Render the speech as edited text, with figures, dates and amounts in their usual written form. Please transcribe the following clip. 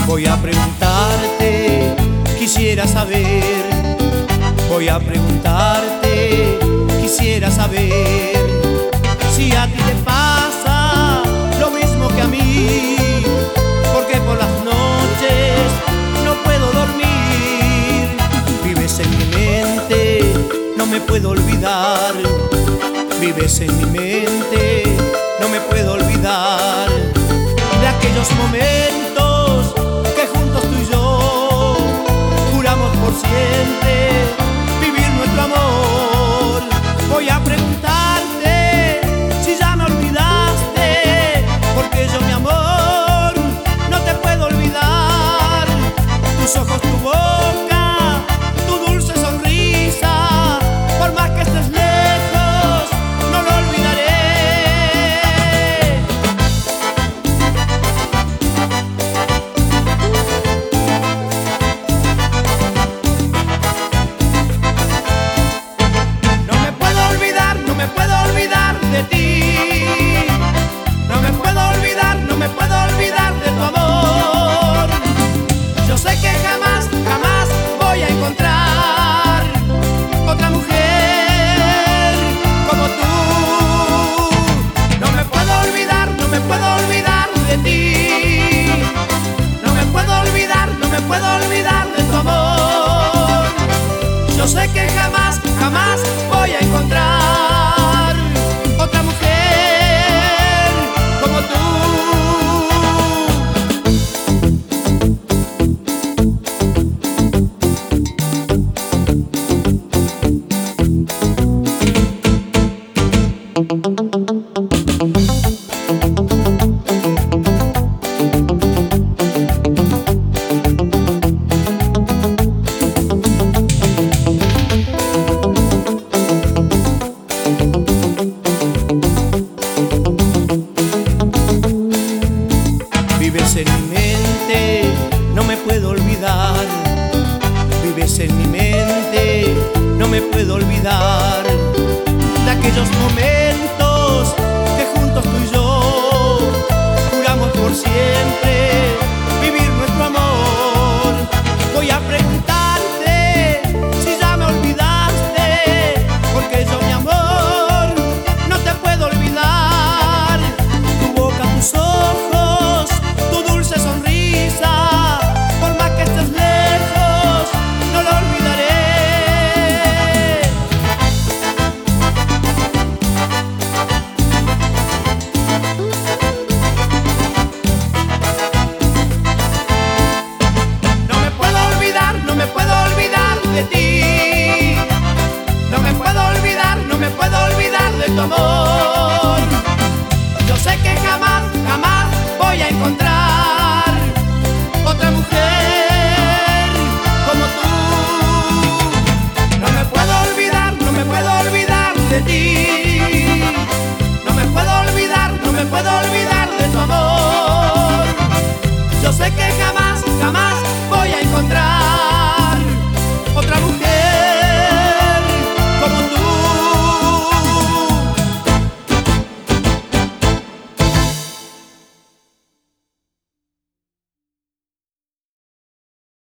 Voy a preguntarte, quisiera saber. Voy a preguntarte, quisiera saber si a ti te pasa lo mismo que a mí, porque por las noches no puedo dormir. Vives en mi mente, no me puedo olvidar. Vives en mi mente, no me puedo olvidar de aquellos momentos que juntos tú y yo juramos por siempre vivir nuestro amor. Voy a preguntarte si ya me olvidaste, porque yo, mi amor, no te puedo olvidar. Tus ojos, tu boca, tu dulce sonrisa, por más que estés lejos, no lo olvidaré. No me puedo olvidar, no me puedo olvidar de ti. No me puedo olvidar, no me puedo olvidar de tu amor. Yo sé que jamás, jamás voy a encontrar otra mujer como tú. No me puedo olvidar, no me puedo olvidar de ti. No me puedo olvidar, no me puedo olvidar de tu amor. Yo sé que jamás, jamás voy a encontrar otra mujer como tú. Vives en mi mente, no me puedo olvidar. Vives en mi mente, no me puedo olvidar de aquellos momentos que juntos tú y yo juramos por siempre vivir nuestro amor. Voy a preguntarte si ya me olvidaste, porque yo, mi amor, no te puedo olvidar. Tu boca, tus ojos, tu dulce sonrisa, por más que estés lejos, no lo olvidaré. No me puedo olvidar, no me puedo olvidar de ti. No me puedo olvidar, no me puedo olvidar de tu amor. Yo sé que jamás, jamás voy a encontrar otra mujer como tú. No me puedo olvidar, no me puedo olvidar de ti. No me puedo olvidar, no me puedo olvidar de tu amor. Yo sé que jamás, jamás voy a encontrar